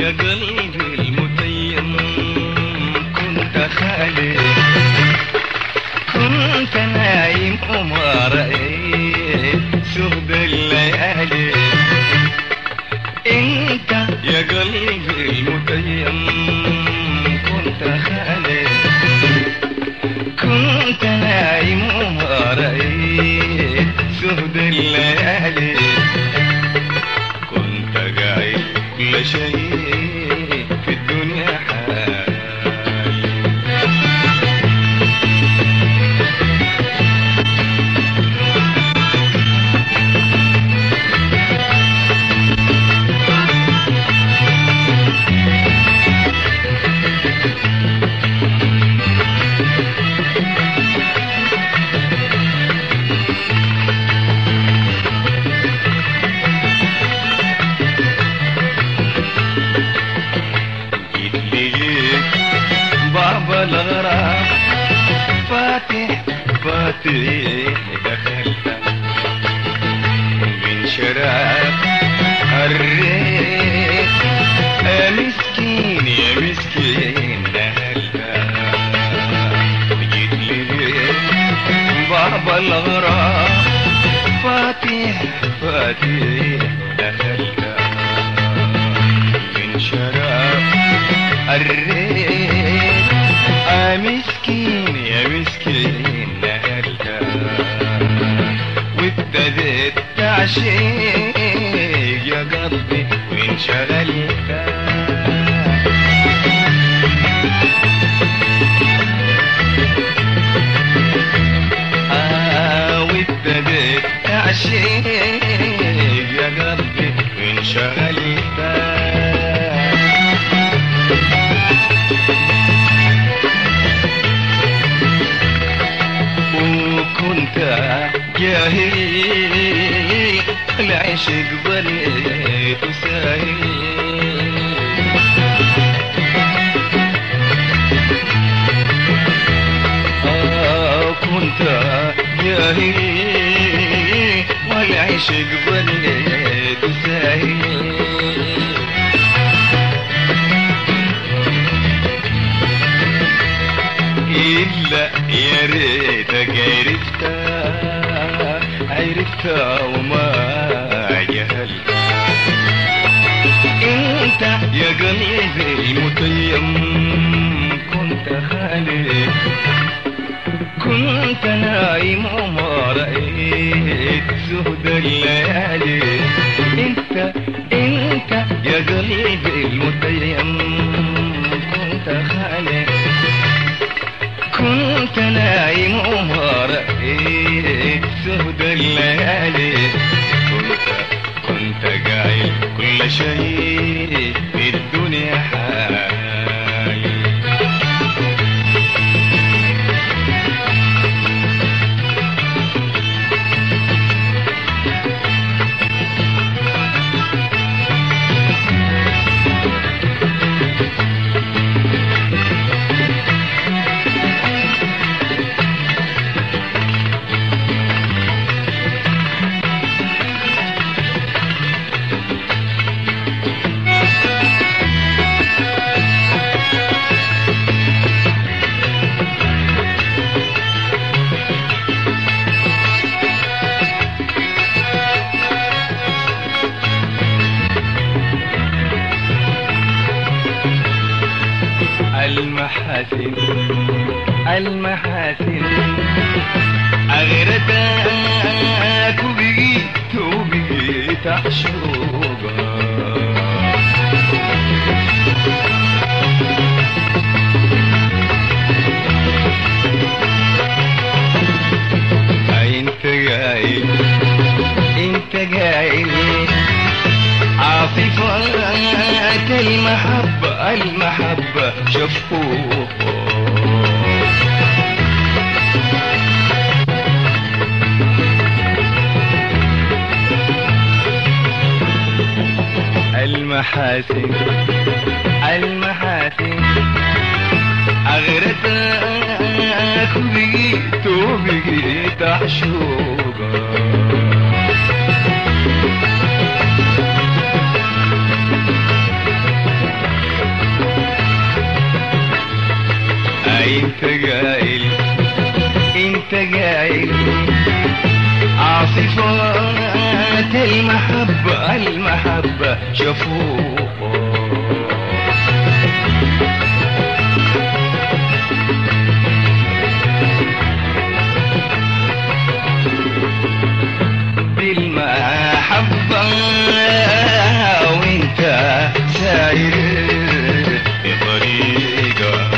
يا قلبي المتيم كنت خالي، كنت نايم وما رأيت سهد الليالي. انت يا قلبي المتيم كنت خالي، كنت نايم وما رأيت سهد الليالي. كنت قايل كل شيء في الدنيا حالي. الغرام فاتح فاتح دخلت من شراب الريح. يا مسكين يا مسكين دهلت، جيت لي باب الغرام فاتح فاتح دخلت من شراب الريح. يا مسكين يا مسكين نهلت، وابتديت تعشيق يا قلبي وانشغلت. وابتديت تعشيق يا قلبي وانشغلت. كنت جاهل العشق ظليت ساهل. كنت جاهل والعشق ظليت ساهل. إلا يا ريتك عرفتها وما جهلت. انت يا قلبي المتيم كنت خالي، كنت نايم وما رأيت زهد الليالي. انت يا قلبي المتيم كنت خالي، كنت نايم وما رأيت سهد الليالي. كنت قايل كل شيء في الدنيا حالي. المحاسن المحاسن أغرتك وبقيت أعشقها. انت قايل عاصفات المحبة شفوه. المحاسن أغرتك وبقيت أعشقها. عاصفات المحبة المحبة شفوق بالمحبة وانت ساير في طريقك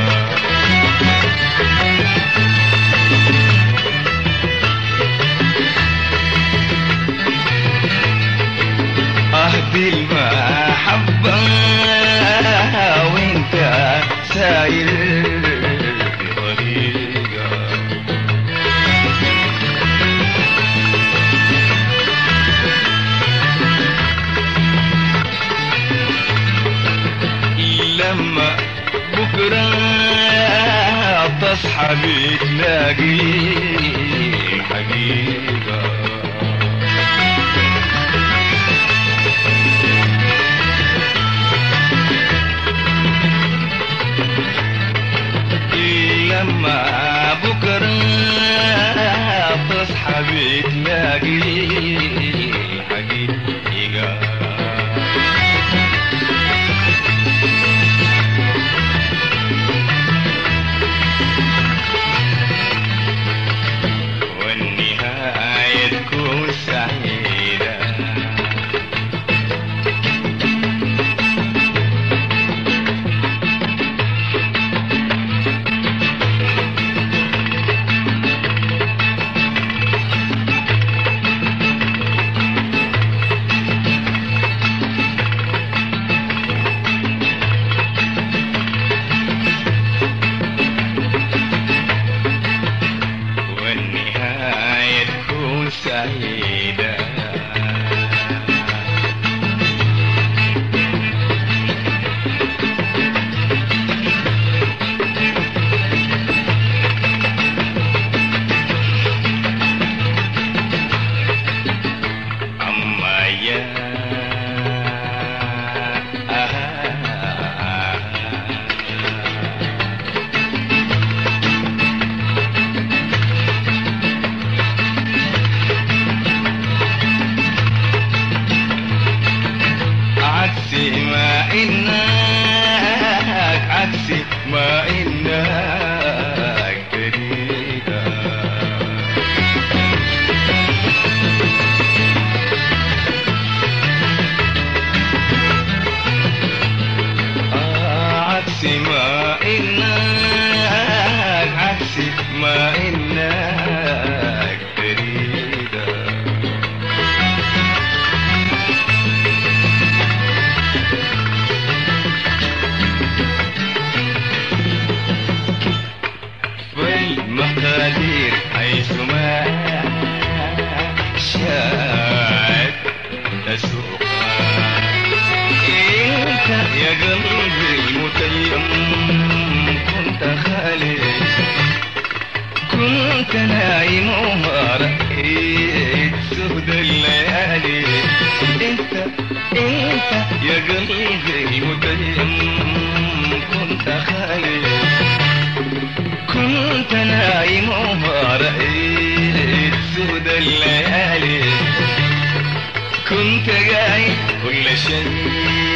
بالمحبة وانت ساير في طريقك لما بكرة تصحى بتلاقي الحقيقة لما بكرة تصحى بتلاقي الحقيقة والنهاية تكون سعيدة سعيدة أما يا عكسي ما إنك عكسي ما إنك تريدك عكسي ما إنك عكسي ما إنك تريدك المقادير حيثما شاءت تسوقها انت يا قلبي المتيم كنت خالي كنت نايم وما رأيت سهد الليالي انت يا قلبي المتيم كنت خالي كنت نايم وما رأيت سود الليالي كنت قايل كل شيء